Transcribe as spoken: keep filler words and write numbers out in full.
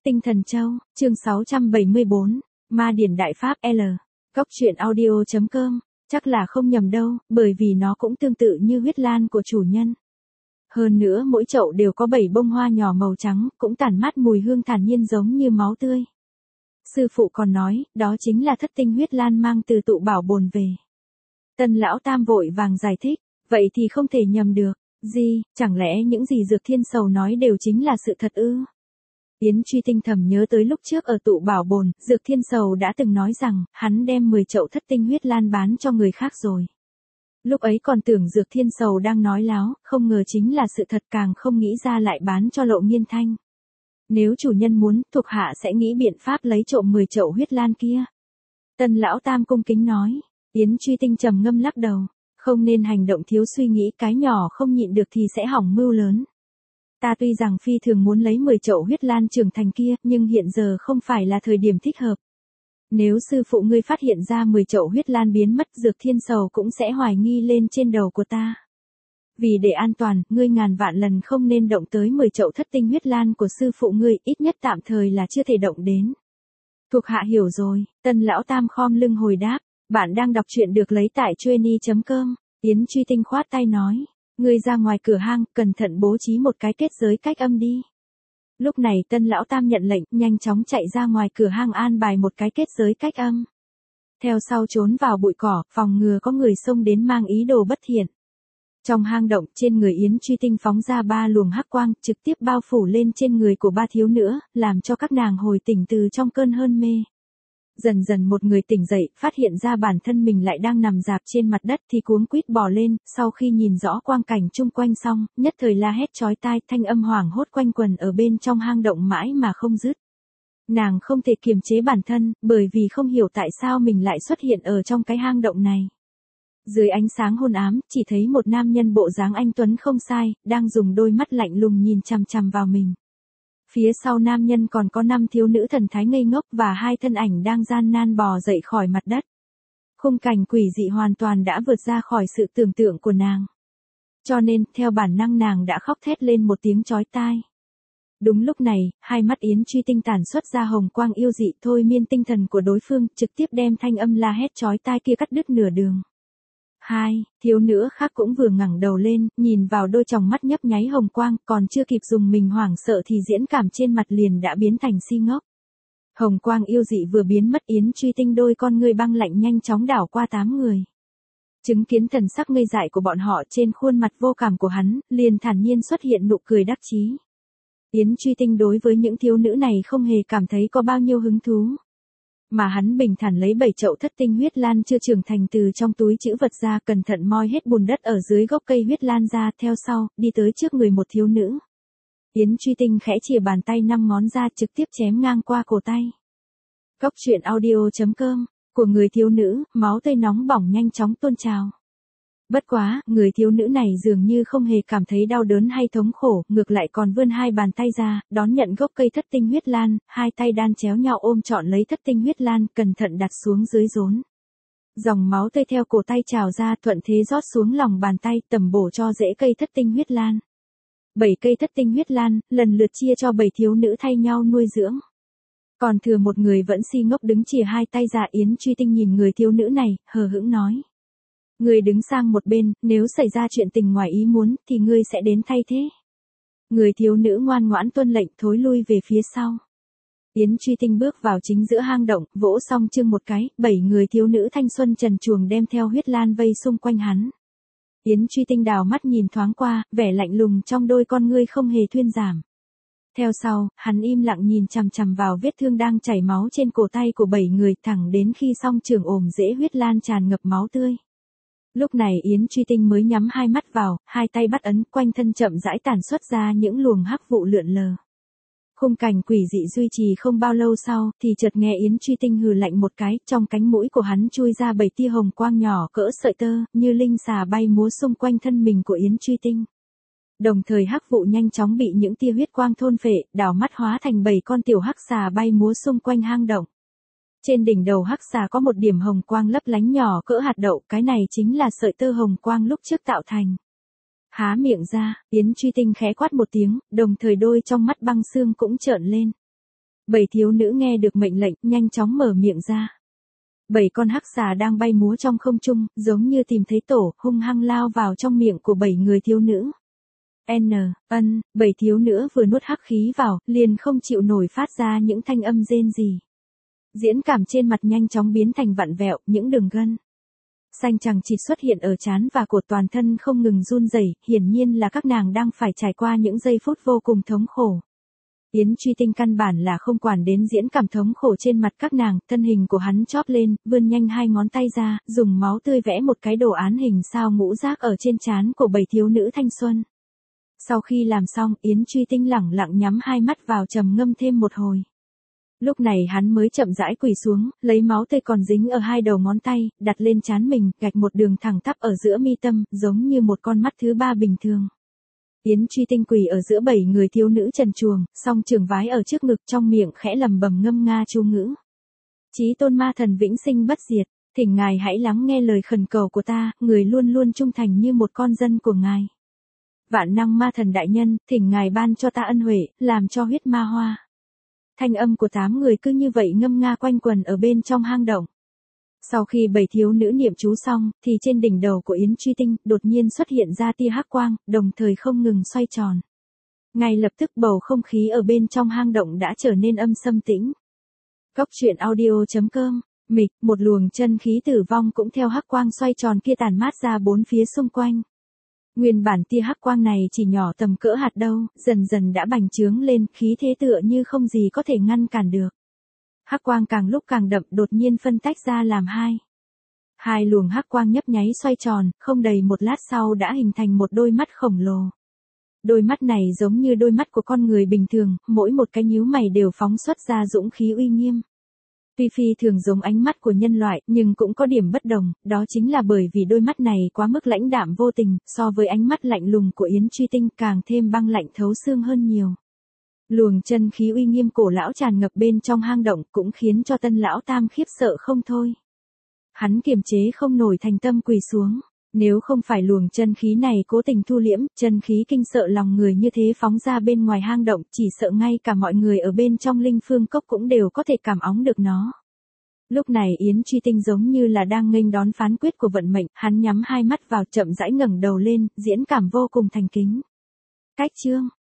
Tinh Thần Châu, chương sáu trăm bảy mươi bốn, Ma Điển Đại Pháp L. Cóc truyện audio chấm com, chắc là không nhầm đâu, bởi vì nó cũng tương tự như huyết lan của chủ nhân. Hơn nữa mỗi chậu đều có bảy bông hoa nhỏ màu trắng, cũng tản mát mùi hương thản nhiên giống như máu tươi. Sư phụ còn nói, đó chính là thất tinh huyết lan mang từ tụ bảo bồn về. Tân lão tam vội vàng giải thích, vậy thì không thể nhầm được. Gì, chẳng lẽ những gì Dược Thiên Sầu nói đều chính là sự thật ư? Yến Truy Tinh thầm nhớ tới lúc trước ở tụ bảo bồn, Dược Thiên Sầu đã từng nói rằng, hắn đem mười chậu thất tinh huyết lan bán cho người khác rồi. Lúc ấy còn tưởng Dược Thiên Sầu đang nói láo, không ngờ chính là sự thật, càng không nghĩ ra lại bán cho Lộ Nghiên Thanh. Nếu chủ nhân muốn, thuộc hạ sẽ nghĩ biện pháp lấy trộm mười chậu huyết lan kia. Tân lão tam cung kính nói. Yến Truy Tinh trầm ngâm lắc đầu. Không nên hành động thiếu suy nghĩ, cái nhỏ không nhịn được thì sẽ hỏng mưu lớn. Ta tuy rằng phi thường muốn lấy mười chậu huyết lan trưởng thành kia, nhưng hiện giờ không phải là thời điểm thích hợp. Nếu sư phụ ngươi phát hiện ra mười chậu huyết lan biến mất, Dược Thiên Sầu cũng sẽ hoài nghi lên trên đầu của ta. Vì để an toàn, ngươi ngàn vạn lần không nên động tới mười chậu thất tinh huyết lan của sư phụ ngươi, ít nhất tạm thời là chưa thể động đến. Thuộc hạ hiểu rồi, Tân lão tam khom lưng hồi đáp. Bạn đang đọc truyện được lấy tại chueny chấm com. Yến Truy Tinh khoát tay nói. Ngươi ra ngoài cửa hang, cẩn thận bố trí một cái kết giới cách âm đi. Lúc này Tân lão tam nhận lệnh, nhanh chóng chạy ra ngoài cửa hang an bài một cái kết giới cách âm. Theo sau trốn vào bụi cỏ, phòng ngừa có người xông đến mang ý đồ bất thiện. Trong hang động, trên người Yến Truy Tinh phóng ra ba luồng hắc quang, trực tiếp bao phủ lên trên người của ba thiếu nữ, làm cho các nàng hồi tỉnh từ trong cơn hôn mê. Dần dần một người tỉnh dậy, phát hiện ra bản thân mình lại đang nằm rạp trên mặt đất thì cuống quýt bò lên, sau khi nhìn rõ quang cảnh chung quanh xong, nhất thời la hét chói tai, thanh âm hoảng hốt quanh quần ở bên trong hang động mãi mà không dứt. Nàng không thể kiềm chế bản thân, bởi vì không hiểu tại sao mình lại xuất hiện ở trong cái hang động này. Dưới ánh sáng hôn ám, chỉ thấy một nam nhân bộ dáng anh tuấn không sai, đang dùng đôi mắt lạnh lùng nhìn chằm chằm vào mình. Phía sau nam nhân còn có năm thiếu nữ thần thái ngây ngốc và hai thân ảnh đang gian nan bò dậy khỏi mặt đất. Khung cảnh quỷ dị hoàn toàn đã vượt ra khỏi sự tưởng tượng của nàng. Cho nên, theo bản năng nàng đã khóc thét lên một tiếng chói tai. Đúng lúc này, hai mắt Yến Truy Tinh tản xuất ra hồng quang yêu dị, thôi miên tinh thần của đối phương, trực tiếp đem thanh âm la hét chói tai kia cắt đứt nửa đường. Hai, thiếu nữ khác cũng vừa ngẩng đầu lên, nhìn vào đôi tròng mắt nhấp nháy hồng quang, còn chưa kịp dùng mình hoảng sợ thì diễn cảm trên mặt liền đã biến thành si ngốc. Hồng quang yêu dị vừa biến mất, Yến Truy Tinh đôi con ngươi băng lạnh nhanh chóng đảo qua tám người. Chứng kiến thần sắc ngây dại của bọn họ, trên khuôn mặt vô cảm của hắn, liền thản nhiên xuất hiện nụ cười đắc chí. Yến Truy Tinh đối với những thiếu nữ này không hề cảm thấy có bao nhiêu hứng thú. Mà hắn bình thản lấy bảy chậu thất tinh huyết lan chưa trưởng thành từ trong túi trữ vật ra, cẩn thận moi hết bùn đất ở dưới gốc cây huyết lan ra, theo sau, đi tới trước người một thiếu nữ. Yến Truy Tinh khẽ chìa bàn tay năm ngón ra, trực tiếp chém ngang qua cổ tay. Cóc truyện audio chấm com, của người thiếu nữ, máu tươi nóng bỏng nhanh chóng tuôn trào. Bất quá, người thiếu nữ này dường như không hề cảm thấy đau đớn hay thống khổ, ngược lại còn vươn hai bàn tay ra, đón nhận gốc cây thất tinh huyết lan, hai tay đan chéo nhau ôm trọn lấy thất tinh huyết lan, cẩn thận đặt xuống dưới rốn. Dòng máu tươi theo cổ tay trào ra, thuận thế rót xuống lòng bàn tay, tầm bổ cho rễ cây thất tinh huyết lan. Bảy cây thất tinh huyết lan, lần lượt chia cho bảy thiếu nữ thay nhau nuôi dưỡng. Còn thừa một người vẫn si ngốc đứng chìa hai tay ra. Yến Truy Tinh nhìn người thiếu nữ này, hờ hững nói. Ngươi đứng sang một bên, nếu xảy ra chuyện tình ngoài ý muốn, thì ngươi sẽ đến thay thế. Người thiếu nữ ngoan ngoãn tuân lệnh, thối lui về phía sau. Yến Truy Tinh bước vào chính giữa hang động, vỗ xong chương một cái, bảy người thiếu nữ thanh xuân trần truồng đem theo huyết lan vây xung quanh hắn. Yến Truy Tinh đào mắt nhìn thoáng qua, vẻ lạnh lùng trong đôi con ngươi không hề thuyên giảm. Theo sau, hắn im lặng nhìn chằm chằm vào vết thương đang chảy máu trên cổ tay của bảy người, thẳng đến khi song trường ồm rễ huyết lan tràn ngập máu tươi. Lúc này Yến Truy Tinh mới nhắm hai mắt vào, hai tay bắt ấn, quanh thân chậm rãi tản xuất ra những luồng hắc vụ lượn lờ. Khung cảnh quỷ dị duy trì không bao lâu sau, thì chợt nghe Yến Truy Tinh hừ lạnh một cái, trong cánh mũi của hắn chui ra bảy tia hồng quang nhỏ cỡ sợi tơ, như linh xà bay múa xung quanh thân mình của Yến Truy Tinh. Đồng thời hắc vụ nhanh chóng bị những tia huyết quang thôn phệ, đảo mắt hóa thành bảy con tiểu hắc xà bay múa xung quanh hang động. Trên đỉnh đầu hắc xà có một điểm hồng quang lấp lánh nhỏ cỡ hạt đậu, cái này chính là sợi tơ hồng quang lúc trước tạo thành. Há miệng ra, Yến Truy Tinh khẽ quát một tiếng, đồng thời đôi trong mắt băng xương cũng trợn lên. Bảy thiếu nữ nghe được mệnh lệnh, nhanh chóng mở miệng ra. Bảy con hắc xà đang bay múa trong không trung, giống như tìm thấy tổ, hung hăng lao vào trong miệng của bảy người thiếu nữ. N, ân, bảy thiếu nữ vừa nuốt hắc khí vào, liền không chịu nổi phát ra những thanh âm rên rỉ. Diễn cảm trên mặt nhanh chóng biến thành vặn vẹo, những đường gân xanh chằng chịt xuất hiện ở trán và cổ, toàn thân không ngừng run rẩy, hiển nhiên là các nàng đang phải trải qua những giây phút vô cùng thống khổ. Yến Truy Tinh căn bản là không quản đến diễn cảm thống khổ trên mặt các nàng, thân hình của hắn chóp lên, vươn nhanh hai ngón tay ra, dùng máu tươi vẽ một cái đồ án hình sao ngũ giác ở trên trán của bảy thiếu nữ thanh xuân. Sau khi làm xong, Yến Truy Tinh lẳng lặng nhắm hai mắt vào trầm ngâm thêm một hồi. Lúc này hắn mới chậm rãi quỳ xuống, lấy máu tươi còn dính ở hai đầu ngón tay, đặt lên trán mình, gạch một đường thẳng tắp ở giữa mi tâm, giống như một con mắt thứ ba bình thường. Yến Truy Tinh quỳ ở giữa bảy người thiếu nữ trần truồng, song trường vái ở trước ngực, trong miệng khẽ lầm bầm ngâm nga chú ngữ. Chí tôn ma thần vĩnh sinh bất diệt, thỉnh ngài hãy lắng nghe lời khẩn cầu của ta, người luôn luôn trung thành như một con dân của ngài. Vạn năng ma thần đại nhân, thỉnh ngài ban cho ta ân huệ, làm cho huyết ma hoa. Thanh âm của tám người cứ như vậy ngâm nga quanh quần ở bên trong hang động. Sau khi bảy thiếu nữ niệm chú xong, thì trên đỉnh đầu của Yến Truy Tinh đột nhiên xuất hiện ra tia hắc quang, đồng thời không ngừng xoay tròn. Ngay lập tức bầu không khí ở bên trong hang động đã trở nên âm sâm tĩnh. Góc truyện audio chấm com, mịch, một luồng chân khí tử vong cũng theo hắc quang xoay tròn kia tàn mát ra bốn phía xung quanh. Nguyên bản tia hắc quang này chỉ nhỏ tầm cỡ hạt đâu, dần dần đã bành trướng lên, khí thế tựa như không gì có thể ngăn cản được. Hắc quang càng lúc càng đậm, đột nhiên phân tách ra làm hai. Hai luồng hắc quang nhấp nháy xoay tròn, không đầy một lát sau đã hình thành một đôi mắt khổng lồ. Đôi mắt này giống như đôi mắt của con người bình thường, mỗi một cái nhíu mày đều phóng xuất ra dũng khí uy nghiêm. Tuy phi thường giống ánh mắt của nhân loại, nhưng cũng có điểm bất đồng, đó chính là bởi vì đôi mắt này quá mức lãnh đạm vô tình, so với ánh mắt lạnh lùng của Yến Truy Tinh càng thêm băng lạnh thấu xương hơn nhiều. Luồng chân khí uy nghiêm cổ lão tràn ngập bên trong hang động cũng khiến cho Tân lão tam khiếp sợ không thôi. Hắn kiềm chế không nổi, thành tâm quỳ xuống. Nếu không phải luồng chân khí này cố tình thu liễm, chân khí kinh sợ lòng người như thế phóng ra bên ngoài hang động, chỉ sợ ngay cả mọi người ở bên trong Linh Phương Cốc cũng đều có thể cảm óng được nó. Lúc này Yến Truy Tinh giống như là đang nghênh đón phán quyết của vận mệnh, hắn nhắm hai mắt vào, chậm rãi ngẩng đầu lên, diễn cảm vô cùng thành kính. Cách chương